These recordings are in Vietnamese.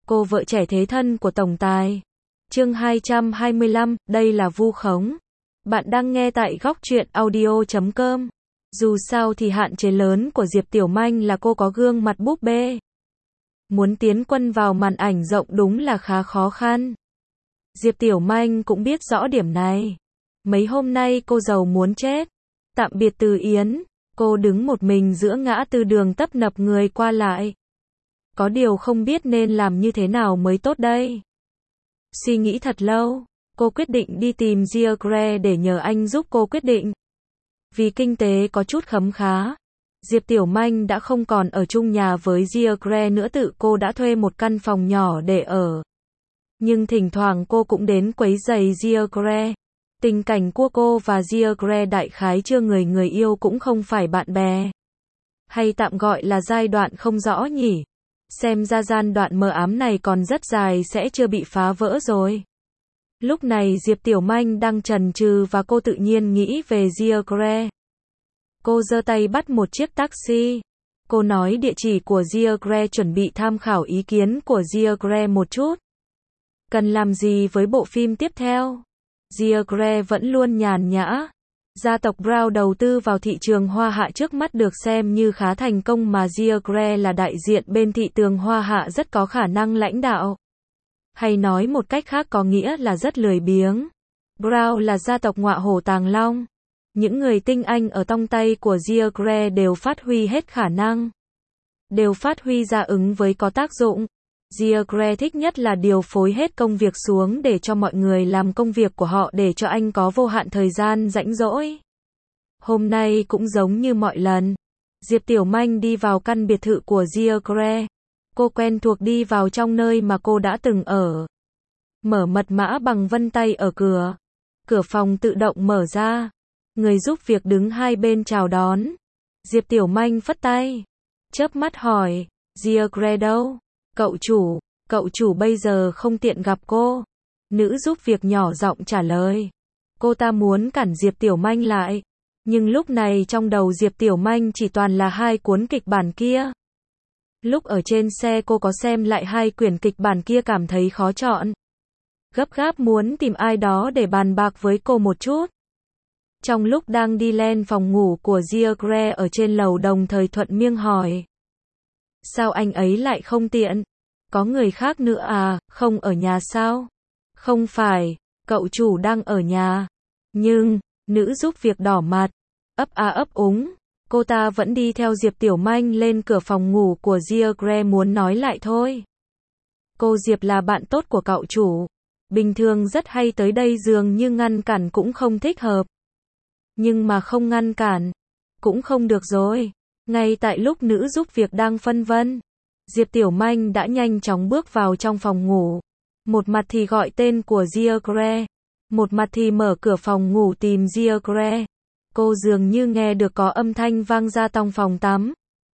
cô vợ trẻ thế thân của tổng tài. Chương 225, đây là vu khống. Bạn đang nghe tại góc truyện audio.com. Dù sao thì hạn chế lớn của Diệp Tiểu Manh là cô có gương mặt búp bê. Muốn tiến quân vào màn ảnh rộng đúng là khá khó khăn. Diệp Tiểu Manh cũng biết rõ điểm này. Mấy hôm nay cô giàu muốn chết. Tạm biệt Từ Yến, cô đứng một mình giữa ngã tư đường tấp nập người qua lại. Có điều không biết nên làm như thế nào mới tốt đây. Suy nghĩ thật lâu, cô quyết định đi tìm Giagre để nhờ anh giúp cô quyết định. Vì kinh tế có chút khấm khá, Diệp Tiểu Manh đã không còn ở chung nhà với Giagre nữa, tự cô đã thuê một căn phòng nhỏ để ở. Nhưng thỉnh thoảng cô cũng đến quấy rầy Giagre. Tình cảnh của cô và Giagre đại khái chưa người yêu cũng không phải bạn bè. Hay tạm gọi là giai đoạn không rõ nhỉ. Xem ra giai đoạn mờ ám này còn rất dài, sẽ chưa bị phá vỡ rồi. Lúc này Diệp Tiểu Manh đang chần chừ và cô tự nhiên nghĩ về Giagre. Cô giơ tay bắt một chiếc taxi. Cô nói địa chỉ của Giagre, chuẩn bị tham khảo ý kiến của Giagre một chút. Cần làm gì với bộ phim tiếp theo? Giagre vẫn luôn nhàn nhã. Gia tộc Brown đầu tư vào thị trường Hoa Hạ trước mắt được xem như khá thành công, mà Giagre là đại diện bên thị trường Hoa Hạ, rất có khả năng lãnh đạo. Hay nói một cách khác có nghĩa là rất lười biếng. Brown là gia tộc ngọa hổ tàng long. Những người tinh anh ở trong tay của Giagre đều phát huy hết khả năng. Đều phát huy ra ứng với có tác dụng. Giagre thích nhất là điều phối hết công việc xuống để cho mọi người làm công việc của họ, để cho anh có vô hạn thời gian rảnh rỗi. Hôm nay cũng giống như mọi lần. Diệp Tiểu Manh đi vào căn biệt thự của Giagre. Cô quen thuộc đi vào trong nơi mà cô đã từng ở. Mở mật mã bằng vân tay ở cửa. Cửa phòng tự động mở ra. Người giúp việc đứng hai bên chào đón. Diệp Tiểu Manh phất tay. Chớp mắt hỏi, Giagre đâu? Cậu chủ bây giờ không tiện gặp cô. Nữ giúp việc nhỏ giọng trả lời. Cô ta muốn cản Diệp Tiểu Manh lại. Nhưng lúc này trong đầu Diệp Tiểu Manh chỉ toàn là hai cuốn kịch bản kia. Lúc ở trên xe cô có xem lại hai quyển kịch bản kia, cảm thấy khó chọn. Gấp gáp muốn tìm ai đó để bàn bạc với cô một chút. Trong lúc đang đi lên phòng ngủ của Giagre ở trên lầu, đồng thời thuận miệng hỏi. Sao anh ấy lại không tiện? Có người khác nữa à, không ở nhà sao? Không phải, cậu chủ đang ở nhà. Nhưng, nữ giúp việc đỏ mặt, ấp a ấp úng. Cô ta vẫn đi theo Diệp Tiểu Manh lên cửa phòng ngủ của Giagre, muốn nói lại thôi. Cô Diệp là bạn tốt của cậu chủ. Bình thường rất hay tới đây, dường như ngăn cản cũng không thích hợp. Nhưng mà không ngăn cản cũng không được rồi. Ngay tại lúc nữ giúp việc đang phân vân, Diệp Tiểu Manh đã nhanh chóng bước vào trong phòng ngủ. Một mặt thì gọi tên của Giagre, một mặt thì mở cửa phòng ngủ tìm Giagre. Cô dường như nghe được có âm thanh vang ra trong phòng tắm.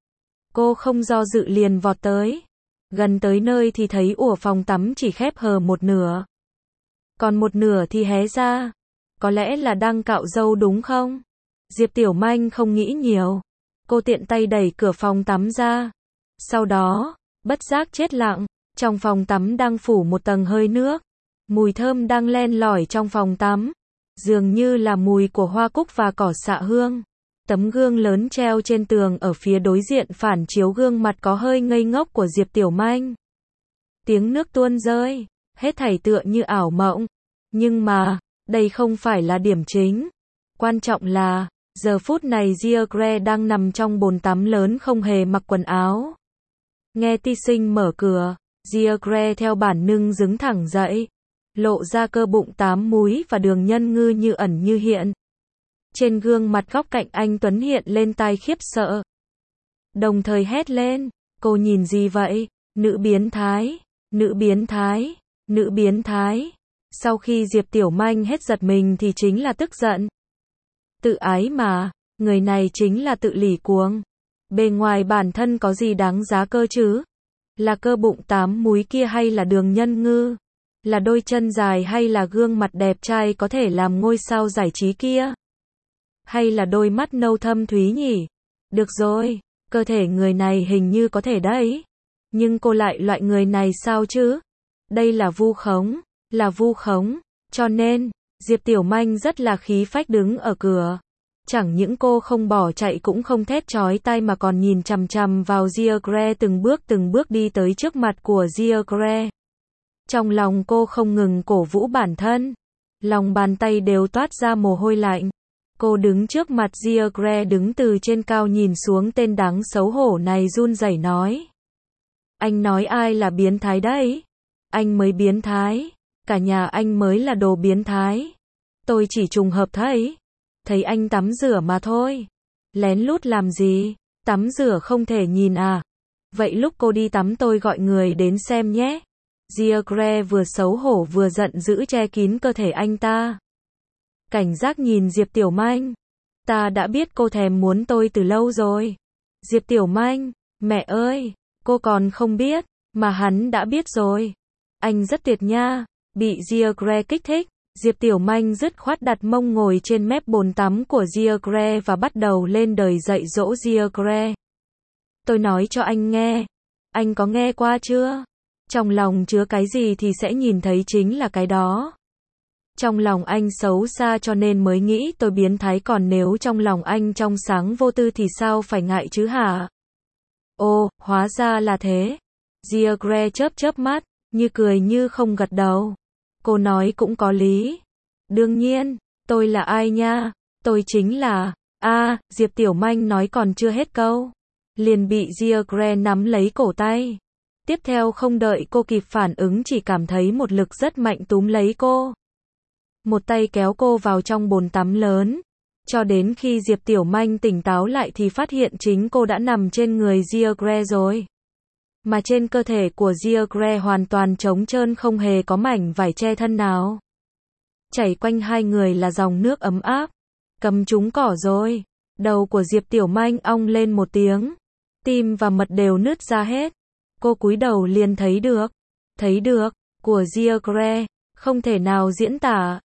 Cô không do dự liền vọt tới. Gần tới nơi thì thấy ủa phòng tắm chỉ khép hờ một nửa. Còn một nửa thì hé ra. Có lẽ là đang cạo râu đúng không? Diệp Tiểu Manh không nghĩ nhiều. Cô tiện tay đẩy cửa phòng tắm ra. Sau đó, bất giác chết lặng. Trong phòng tắm đang phủ một tầng hơi nước. Mùi thơm đang len lỏi trong phòng tắm. Dường như là mùi của hoa cúc và cỏ xạ hương. Tấm gương lớn treo trên tường ở phía đối diện phản chiếu gương mặt có hơi ngây ngốc của Diệp Tiểu Manh. Tiếng nước tuôn rơi, hết thảy tựa như ảo mộng. Nhưng mà, đây không phải là điểm chính. Quan trọng là, giờ phút này Giagre đang nằm trong bồn tắm lớn không hề mặc quần áo. Nghe ty sinh mở cửa, Giagre theo bản năng đứng thẳng dậy. Lộ ra cơ bụng 8 múi và đường nhân ngư như ẩn như hiện. Trên gương mặt góc cạnh anh tuấn hiện lên tia khiếp sợ. Đồng thời hét lên, cô nhìn gì vậy? Nữ biến thái, nữ biến thái, nữ biến thái. Sau khi Diệp Tiểu Manh hết giật mình thì chính là tức giận. Tự ái mà, người này chính là tự lỉ cuồng. Bề ngoài bản thân có gì đáng giá cơ chứ? Là cơ bụng 8 múi kia hay là đường nhân ngư? Là đôi chân dài hay là gương mặt đẹp trai có thể làm ngôi sao giải trí kia? Hay là đôi mắt nâu thâm thúy nhỉ? Được rồi, cơ thể người này hình như có thể đấy. Nhưng cô lại loại người này sao chứ? Đây là vu khống, là vu khống. Cho nên, Diệp Tiểu Manh rất là khí phách đứng ở cửa. Chẳng những cô không bỏ chạy cũng không thét chói tai mà còn nhìn chằm chằm vào Jiegre từng bước đi tới trước mặt của Jiegre. Trong lòng cô không ngừng cổ vũ bản thân. Lòng bàn tay đều toát ra mồ hôi lạnh. Cô đứng trước mặt Jiegre đứng từ trên cao nhìn xuống tên đáng xấu hổ này run rẩy nói. Anh nói ai là biến thái đấy? Anh mới biến thái. Cả nhà anh mới là đồ biến thái. Tôi chỉ trùng hợp thấy anh tắm rửa mà thôi. Lén lút làm gì? Tắm rửa không thể nhìn à? Vậy lúc cô đi tắm tôi gọi người đến xem nhé. Jiegre vừa xấu hổ vừa giận dữ che kín cơ thể anh ta. Cảnh giác nhìn Diệp Tiểu Manh. Ta đã biết cô thèm muốn tôi từ lâu rồi. Diệp Tiểu Manh, mẹ ơi, cô còn không biết, mà hắn đã biết rồi. Anh rất tuyệt nha. Bị Jiegre kích thích, Diệp Tiểu Manh dứt khoát đặt mông ngồi trên mép bồn tắm của Jiegre và bắt đầu lên đời dạy dỗ Jiegre. Tôi nói cho anh nghe. Anh có nghe qua chưa? Trong lòng chứa cái gì thì sẽ nhìn thấy chính là cái đó. Trong lòng anh xấu xa cho nên mới nghĩ tôi biến thái, còn nếu trong lòng anh trong sáng vô tư thì sao phải ngại chứ hả? Ồ, hóa ra là thế. Jiegre chớp mắt, như cười như không gật đầu. Cô nói cũng có lý. Đương nhiên, tôi là ai nha? Tôi chính là... Diệp Tiểu Manh nói còn chưa hết câu. Liền bị Jiegre nắm lấy cổ tay. Tiếp theo không đợi cô kịp phản ứng chỉ cảm thấy một lực rất mạnh túm lấy cô. Một tay kéo cô vào trong bồn tắm lớn. Cho đến khi Diệp Tiểu Manh tỉnh táo lại thì phát hiện chính cô đã nằm trên người Jiegre rồi. Mà trên cơ thể của Jiegre hoàn toàn trống trơn, không hề có mảnh vải che thân nào. Chảy quanh hai người là dòng nước ấm áp. Cầm trúng cỏ rồi. Đầu của Diệp Tiểu Manh ong lên một tiếng. Tim và mật đều nứt ra hết. Cô cúi đầu liền thấy được, của Jiegre, không thể nào diễn tả.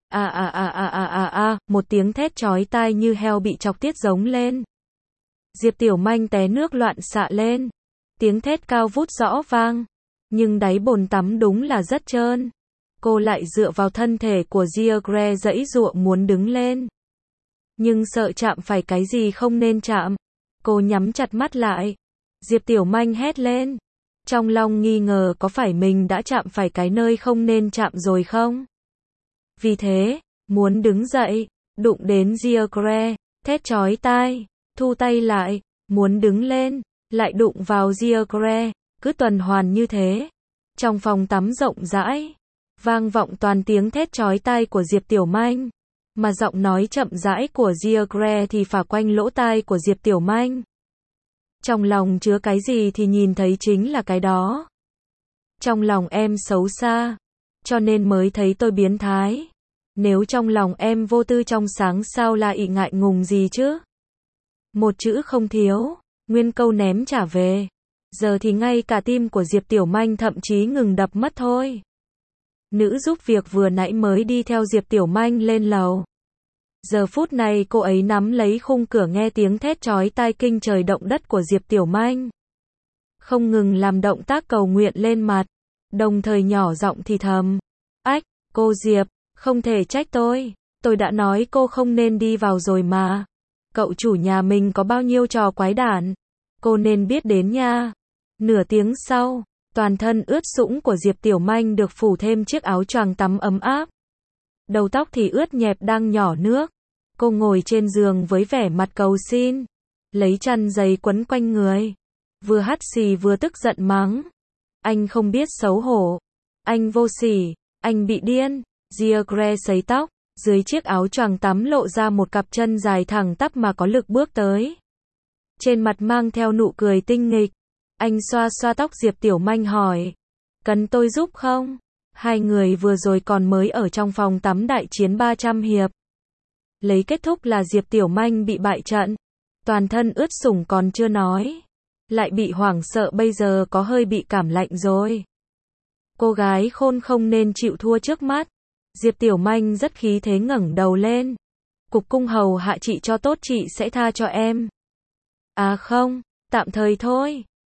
Một tiếng thét chói tai như heo bị chọc tiết giống lên. Diệp Tiểu Manh té nước loạn xạ lên. Tiếng thét cao vút rõ vang. Nhưng đáy bồn tắm đúng là rất trơn. Cô lại dựa vào thân thể của Jiegre giãy giụa muốn đứng lên. Nhưng sợ chạm phải cái gì không nên chạm. Cô nhắm chặt mắt lại. Diệp Tiểu Manh hét lên. Trong lòng nghi ngờ có phải mình đã chạm phải cái nơi không nên chạm rồi không? Vì thế, muốn đứng dậy, đụng đến Jiegre, thét chói tai, thu tay lại, muốn đứng lên, lại đụng vào Jiegre, cứ tuần hoàn như thế. Trong phòng tắm rộng rãi, vang vọng toàn tiếng thét chói tai của Diệp Tiểu Manh, mà giọng nói chậm rãi của Jiegre thì phả quanh lỗ tai của Diệp Tiểu Manh. Trong lòng chứa cái gì thì nhìn thấy chính là cái đó. Trong lòng em xấu xa, cho nên mới thấy tôi biến thái. Nếu trong lòng em vô tư trong sáng sao lại ngại ngùng gì chứ? Một chữ không thiếu, nguyên câu ném trả về. Giờ thì ngay cả tim của Diệp Tiểu Manh thậm chí ngừng đập mất thôi. Nữ giúp việc vừa nãy mới đi theo Diệp Tiểu Manh lên lầu. Giờ phút này cô ấy nắm lấy khung cửa nghe tiếng thét chói tai kinh trời động đất của Diệp Tiểu Manh. Không ngừng làm động tác cầu nguyện lên mặt, đồng thời nhỏ giọng thì thầm. Ách, cô Diệp, không thể trách tôi đã nói cô không nên đi vào rồi mà. Cậu chủ nhà mình có bao nhiêu trò quái đản, cô nên biết đến nha. Nửa tiếng sau, toàn thân ướt sũng của Diệp Tiểu Manh được phủ thêm chiếc áo choàng tắm ấm áp. Đầu tóc thì ướt nhẹp đang nhỏ nước. Cô ngồi trên giường với vẻ mặt cầu xin, lấy chăn dày quấn quanh người, vừa hắt xì vừa tức giận mắng. Anh không biết xấu hổ, anh vô sỉ, anh bị điên. Jiegre sấy tóc, dưới chiếc áo choàng tắm lộ ra một cặp chân dài thẳng tắp mà có lực bước tới. Trên mặt mang theo nụ cười tinh nghịch. Anh xoa xoa tóc Diệp Tiểu Manh hỏi, cần tôi giúp không? Hai người vừa rồi còn mới ở trong phòng tắm đại chiến 300 hiệp. Lấy kết thúc là Diệp Tiểu Manh bị bại trận. Toàn thân ướt sũng còn chưa nói. Lại bị hoảng sợ, bây giờ có hơi bị cảm lạnh rồi. Cô gái khôn không nên chịu thua trước mắt. Diệp Tiểu Manh rất khí thế ngẩng đầu lên. Cục cung hầu hạ chị cho tốt, chị sẽ tha cho em. À không, tạm thời thôi.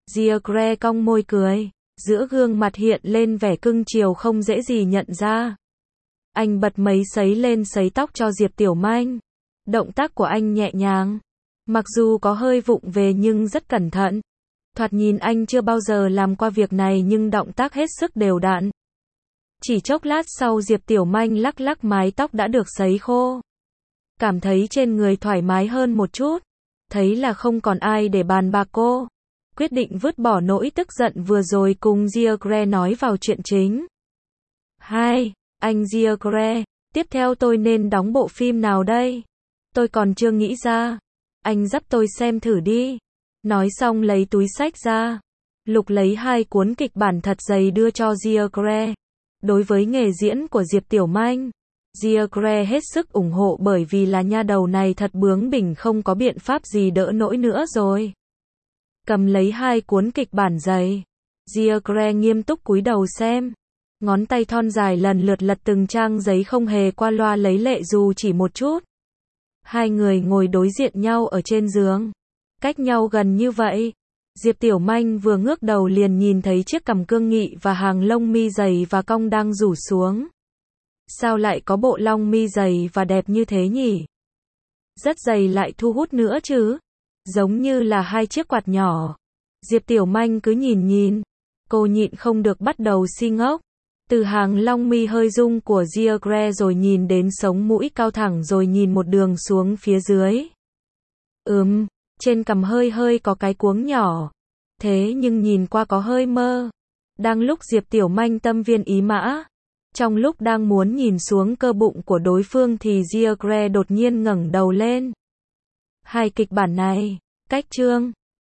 Diacre cong môi cười, giữa gương mặt hiện lên vẻ cưng chiều không dễ gì nhận ra. Anh bật máy sấy lên sấy tóc cho Diệp Tiểu Manh. Động tác của anh nhẹ nhàng, mặc dù có hơi vụng về nhưng rất cẩn thận. Thoạt nhìn anh chưa bao giờ làm qua việc này nhưng động tác hết sức đều đặn. Chỉ chốc lát sau Diệp Tiểu Manh lắc lắc mái tóc đã được sấy khô. Cảm thấy trên người thoải mái hơn một chút. Thấy là không còn ai để bàn bạc cô. Quyết định vứt bỏ nỗi tức giận vừa rồi cùng Diacre nói vào chuyện chính. Hai, anh Diacre, tiếp theo tôi nên đóng bộ phim nào đây? Tôi còn chưa nghĩ ra. Anh dắt tôi xem thử đi. Nói xong lấy túi xách ra. Lục lấy 2 cuốn kịch bản thật dày đưa cho Diacre. Đối với nghề diễn của Diệp Tiểu Manh, Diacre hết sức ủng hộ bởi vì là nha đầu này thật bướng bỉnh không có biện pháp gì đỡ nổi nữa rồi. Cầm lấy 2 cuốn kịch bản dày, Diacre nghiêm túc cúi đầu xem. Ngón tay thon dài lần lượt lật từng trang giấy không hề qua loa lấy lệ dù chỉ một chút. Hai người ngồi đối diện nhau ở trên giường, cách nhau gần như vậy. Diệp Tiểu Manh vừa ngước đầu liền nhìn thấy chiếc cằm cương nghị và hàng lông mi dày và cong đang rủ xuống. Sao lại có bộ lông mi dày và đẹp như thế nhỉ? Rất dày lại thu hút nữa chứ. Giống như là 2 chiếc quạt nhỏ. Diệp Tiểu Manh cứ nhìn. Cô nhịn không được bắt đầu si ngốc. Từ hàng lông mi hơi rung của Diacre rồi nhìn đến sống mũi cao thẳng rồi nhìn một đường xuống phía dưới. Trên cằm hơi có cái cuống nhỏ. Thế nhưng nhìn qua có hơi mơ. Đang lúc Diệp Tiểu Manh tâm viên ý mã. Trong lúc đang muốn nhìn xuống cơ bụng của đối phương thì Diacre đột nhiên ngẩng đầu lên. 2 kịch bản này, cách chương.